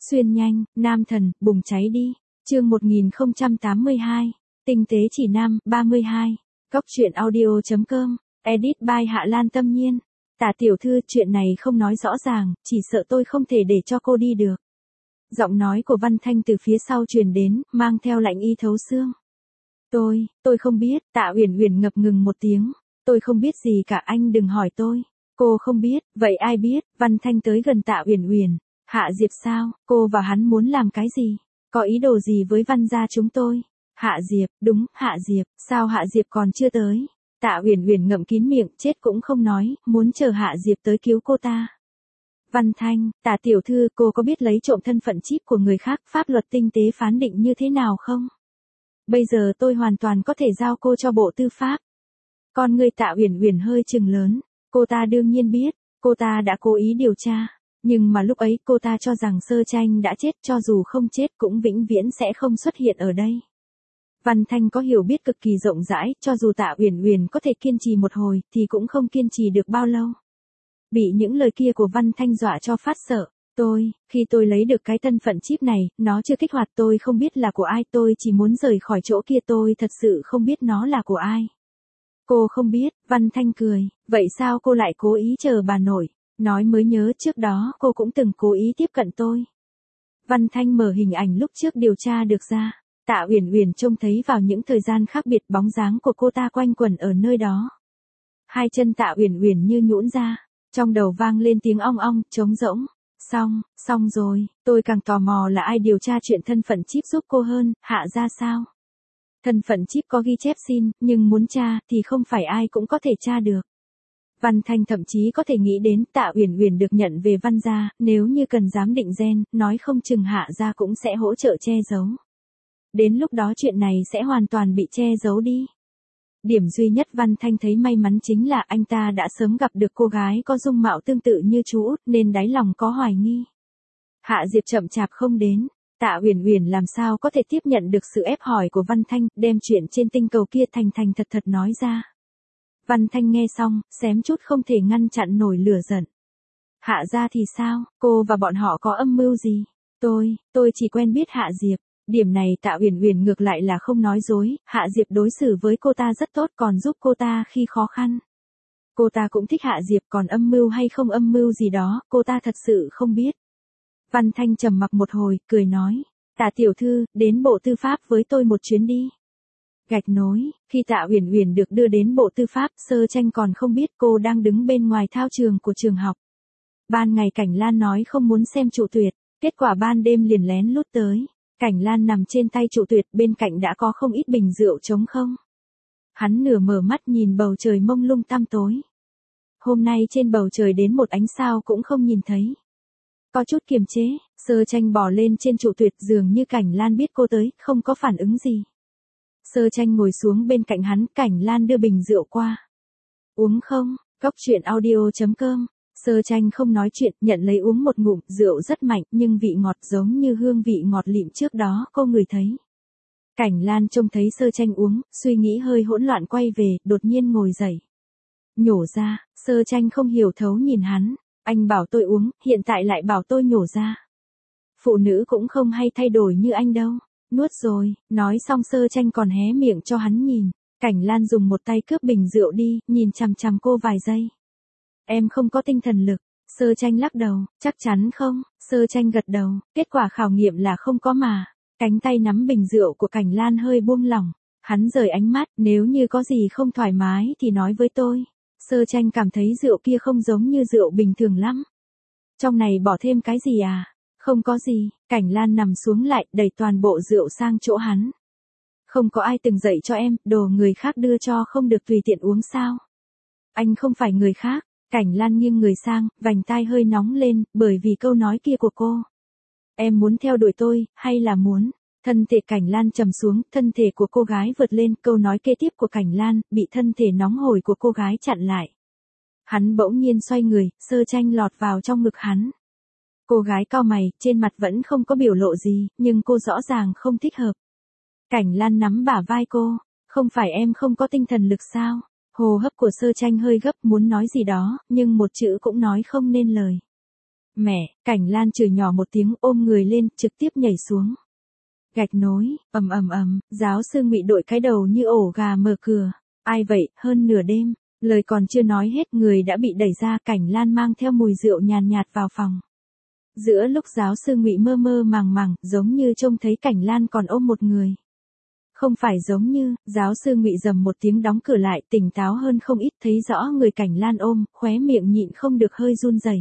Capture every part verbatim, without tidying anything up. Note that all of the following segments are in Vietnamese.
Xuyên nhanh, nam thần, bùng cháy đi. Chương một nghìn không trăm tám mươi hai. Tinh tế chỉ nam, ba mươi hai. Góc truyện audio chấm com. Edit by Hạ Lan Tâm Nhiên. Tả tiểu thư, chuyện này không nói rõ ràng, chỉ sợ tôi không thể để cho cô đi được. Giọng nói của Văn Thanh từ phía sau truyền đến, mang theo lạnh y thấu xương. Tôi, tôi không biết. Tạ Uyển Uyển ngập ngừng một tiếng. Tôi không biết gì cả, anh đừng hỏi tôi. Cô không biết, vậy ai biết? Văn Thanh tới gần Tạ Uyển Uyển. Hạ Diệp sao? Cô và hắn muốn làm cái gì? Có ý đồ gì với Văn gia chúng tôi? Hạ Diệp, đúng, Hạ Diệp, sao Hạ Diệp còn chưa tới? Tạ Uyển Uyển ngậm kín miệng, chết cũng không nói, muốn chờ Hạ Diệp tới cứu cô ta. Văn Thanh, Tả tiểu thư, cô có biết lấy trộm thân phận chip của người khác, pháp luật tinh tế phán định như thế nào không? Bây giờ tôi hoàn toàn có thể giao cô cho Bộ Tư pháp. Con người Tạ Uyển Uyển hơi trừng lớn, cô ta đương nhiên biết, cô ta đã cố ý điều tra. Nhưng mà lúc ấy cô ta cho rằng Sơ Tranh đã chết, cho dù không chết cũng vĩnh viễn sẽ không xuất hiện ở đây. Văn Thanh có hiểu biết cực kỳ rộng rãi, cho dù Tạ Uyển Uyển có thể kiên trì một hồi, thì cũng không kiên trì được bao lâu. Bị những lời kia của Văn Thanh dọa cho phát sợ. Tôi, khi tôi lấy được cái thân phận chip này, nó chưa kích hoạt, tôi không biết là của ai, tôi chỉ muốn rời khỏi chỗ kia, tôi thật sự không biết nó là của ai. Cô không biết, Văn Thanh cười, vậy sao cô lại cố ý chờ bà nội? Nói mới nhớ trước đó cô cũng từng cố ý tiếp cận tôi. Văn Thanh mở hình ảnh lúc trước điều tra được ra. Tạ Uyển Uyển trông thấy vào những thời gian khác biệt bóng dáng của cô ta quanh quẩn ở nơi đó. Hai chân Tạ Uyển Uyển như nhũn ra, trong đầu vang lên tiếng ong ong, trống rỗng. Xong, xong rồi, tôi càng tò mò là ai điều tra chuyện thân phận chip giúp cô hơn, Hạ gia sao? Thân phận chip có ghi chép xin, nhưng muốn tra thì không phải ai cũng có thể tra được. Văn Thanh thậm chí có thể nghĩ đến Tạ Uyển Uyển được nhận về Văn gia, nếu như cần giám định gen, nói không chừng Hạ gia cũng sẽ hỗ trợ che giấu. Đến lúc đó chuyện này sẽ hoàn toàn bị che giấu đi. Điểm duy nhất Văn Thanh thấy may mắn chính là anh ta đã sớm gặp được cô gái có dung mạo tương tự như chú út, nên đáy lòng có hoài nghi. Hạ Diệp chậm chạp không đến, Tạ Uyển Uyển làm sao có thể tiếp nhận được sự ép hỏi của Văn Thanh, đem chuyện trên tinh cầu kia thành thành thật thật nói ra. Văn Thanh nghe xong, xém chút không thể ngăn chặn nổi lửa giận. Hạ gia thì sao, cô và bọn họ có âm mưu gì? Tôi, tôi chỉ quen biết Hạ Diệp. Điểm này Tạ Uyển Uyển ngược lại là không nói dối, Hạ Diệp đối xử với cô ta rất tốt, còn giúp cô ta khi khó khăn. Cô ta cũng thích Hạ Diệp, còn âm mưu hay không âm mưu gì đó, cô ta thật sự không biết. Văn Thanh trầm mặc một hồi, cười nói, Tạ tiểu thư, đến Bộ Tư pháp với tôi một chuyến đi. Gạch nối, khi Tạ Uyển Uyển được đưa đến Bộ Tư pháp, Sơ Tranh còn không biết cô đang đứng bên ngoài thao trường của trường học. Ban ngày Cảnh Lan nói không muốn xem Trụ Tuyệt, kết quả ban đêm liền lén lút tới. Cảnh Lan nằm trên tay Trụ Tuyệt, bên cạnh đã có không ít bình rượu trống không. Hắn nửa mở mắt nhìn bầu trời mông lung tăm tối. Hôm nay trên bầu trời đến một ánh sao cũng không nhìn thấy. Có chút kiềm chế, Sơ Tranh bò lên trên Trụ Tuyệt, dường như Cảnh Lan biết cô tới, không có phản ứng gì. Sơ Tranh ngồi xuống bên cạnh hắn, Cảnh Lan đưa bình rượu qua. Uống không? Góc truyện audio chấm com. Sơ Tranh không nói chuyện, nhận lấy uống một ngụm, rượu rất mạnh, nhưng vị ngọt giống như hương vị ngọt lịm trước đó cô ngửi thấy. Cảnh Lan trông thấy Sơ Tranh uống, suy nghĩ hơi hỗn loạn quay về, đột nhiên ngồi dậy. Nhổ ra, Sơ Tranh không hiểu thấu nhìn hắn, anh bảo tôi uống, hiện tại lại bảo tôi nhổ ra. Phụ nữ cũng không hay thay đổi như anh đâu. Nuốt rồi, nói xong Sơ Tranh còn hé miệng cho hắn nhìn. Cảnh Lan dùng một tay cướp bình rượu đi, nhìn chằm chằm cô vài giây. Em không có tinh thần lực. Sơ Tranh lắc đầu, chắc chắn không? Sơ Tranh gật đầu, kết quả khảo nghiệm là không có mà. Cánh tay nắm bình rượu của Cảnh Lan hơi buông lỏng. Hắn rời ánh mắt, nếu như có gì không thoải mái thì nói với tôi. Sơ Tranh cảm thấy rượu kia không giống như rượu bình thường lắm. Trong này bỏ thêm cái gì à? Không có gì. Cảnh Lan nằm xuống lại, đẩy toàn bộ rượu sang chỗ hắn. Không có ai từng dạy cho em, đồ người khác đưa cho không được tùy tiện uống sao? Anh không phải người khác. Cảnh Lan nghiêng người sang, vành tai hơi nóng lên, bởi vì câu nói kia của cô. Em muốn theo đuổi tôi, hay là muốn? Thân thể Cảnh Lan trầm xuống, thân thể của cô gái vượt lên, câu nói kế tiếp của Cảnh Lan, bị thân thể nóng hổi của cô gái chặn lại. Hắn bỗng nhiên xoay người, Sơ Tranh lọt vào trong ngực hắn. Cô gái cau mày, trên mặt vẫn không có biểu lộ gì, nhưng cô rõ ràng không thích hợp. Cảnh Lan nắm bả vai cô, không phải em không có tinh thần lực sao? Hô hấp của Sơ Tranh hơi gấp, muốn nói gì đó, nhưng một chữ cũng nói không nên lời. Mẹ, Cảnh Lan chửi nhỏ một tiếng ôm người lên, trực tiếp nhảy xuống. Gạch nối, ầm ầm ầm, giáo sư Ngụy đội cái đầu như ổ gà mở cửa. Ai vậy, hơn nửa đêm, lời còn chưa nói hết người đã bị đẩy ra, Cảnh Lan mang theo mùi rượu nhàn nhạt vào phòng. Giữa lúc giáo sư Ngụy mơ mơ màng màng, giống như trông thấy Cảnh Lan còn ôm một người. Không phải giống như, giáo sư Ngụy rầm một tiếng đóng cửa lại, tỉnh táo hơn không ít, thấy rõ người Cảnh Lan ôm, khóe miệng nhịn không được hơi run rẩy.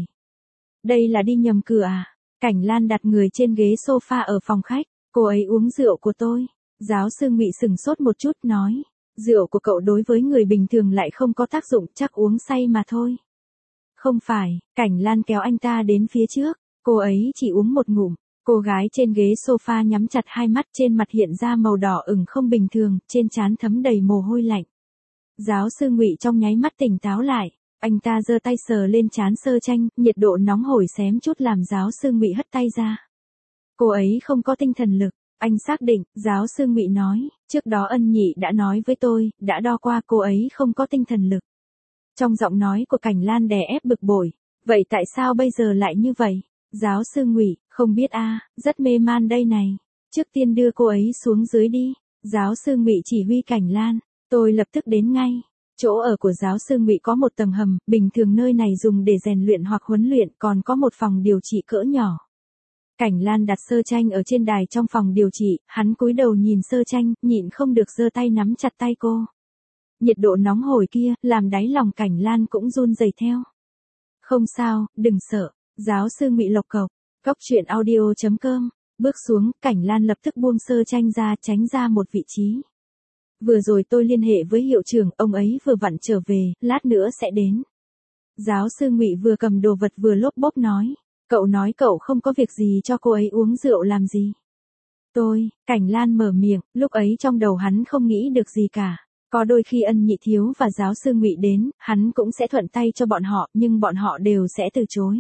Đây là đi nhầm cửa à? Cảnh Lan đặt người trên ghế sofa ở phòng khách, cô ấy uống rượu của tôi. Giáo sư Ngụy sừng sốt một chút nói, rượu của cậu đối với người bình thường lại không có tác dụng, chắc uống say mà thôi. Không phải, Cảnh Lan kéo anh ta đến phía trước, cô ấy chỉ uống một ngụm. Cô gái trên ghế sofa nhắm chặt hai mắt, trên mặt hiện ra màu đỏ ửng không bình thường, trên trán thấm đầy mồ hôi lạnh. Giáo sư Ngụy trong nháy mắt tỉnh táo lại, anh ta giơ tay sờ lên trán Sơ Tranh, nhiệt độ nóng hổi xém chút làm giáo sư Ngụy hất tay ra. Cô ấy không có tinh thần lực, anh xác định, giáo sư Ngụy nói, trước đó Ân Nhị đã nói với tôi, đã đo qua cô ấy không có tinh thần lực. Trong giọng nói của Cảnh Lan đè ép bực bội, vậy tại sao bây giờ lại như vậy? Giáo sư Ngụy, không biết a, rất mê man đây này. Trước tiên đưa cô ấy xuống dưới đi. Giáo sư Ngụy chỉ huy Cảnh Lan, tôi lập tức đến ngay. Chỗ ở của giáo sư Ngụy có một tầng hầm, bình thường nơi này dùng để rèn luyện hoặc huấn luyện, còn có một phòng điều trị cỡ nhỏ. Cảnh Lan đặt Sơ Tranh ở trên đài trong phòng điều trị, hắn cúi đầu nhìn Sơ Tranh, nhịn không được giơ tay nắm chặt tay cô. Nhiệt độ nóng hổi kia, làm đáy lòng Cảnh Lan cũng run rẩy theo. Không sao, đừng sợ. Giáo sư Ngụy lộc cộc, góc truyện audio chấm com, bước xuống, Cảnh Lan lập tức buông Sơ Tranh ra, tránh ra một vị trí. Vừa rồi tôi liên hệ với hiệu trưởng, ông ấy vừa vặn trở về, lát nữa sẽ đến. Giáo sư Ngụy vừa cầm đồ vật vừa lốp bốp nói, cậu nói cậu không có việc gì cho cô ấy uống rượu làm gì. Tôi, Cảnh Lan mở miệng, lúc ấy trong đầu hắn không nghĩ được gì cả. Có đôi khi Ân Nhị thiếu và giáo sư Ngụy đến, hắn cũng sẽ thuận tay cho bọn họ, nhưng bọn họ đều sẽ từ chối.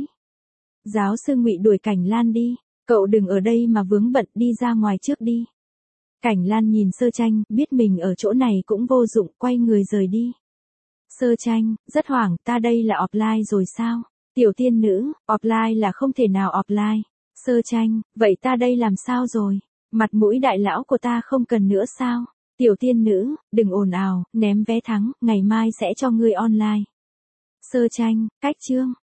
Giáo sư Ngụy đuổi Cảnh Lan đi, cậu đừng ở đây mà vướng bận, đi ra ngoài trước đi. Cảnh Lan nhìn Sơ Tranh, biết mình ở chỗ này cũng vô dụng, quay người rời đi. Sơ Tranh, rất hoảng, ta đây là offline rồi sao? Tiểu tiên nữ, offline là không thể nào offline. Sơ Tranh, vậy ta đây làm sao rồi? Mặt mũi đại lão của ta không cần nữa sao? Tiểu tiên nữ, đừng ồn ào, ném vé thắng, ngày mai sẽ cho ngươi online. Sơ Tranh, cách chương.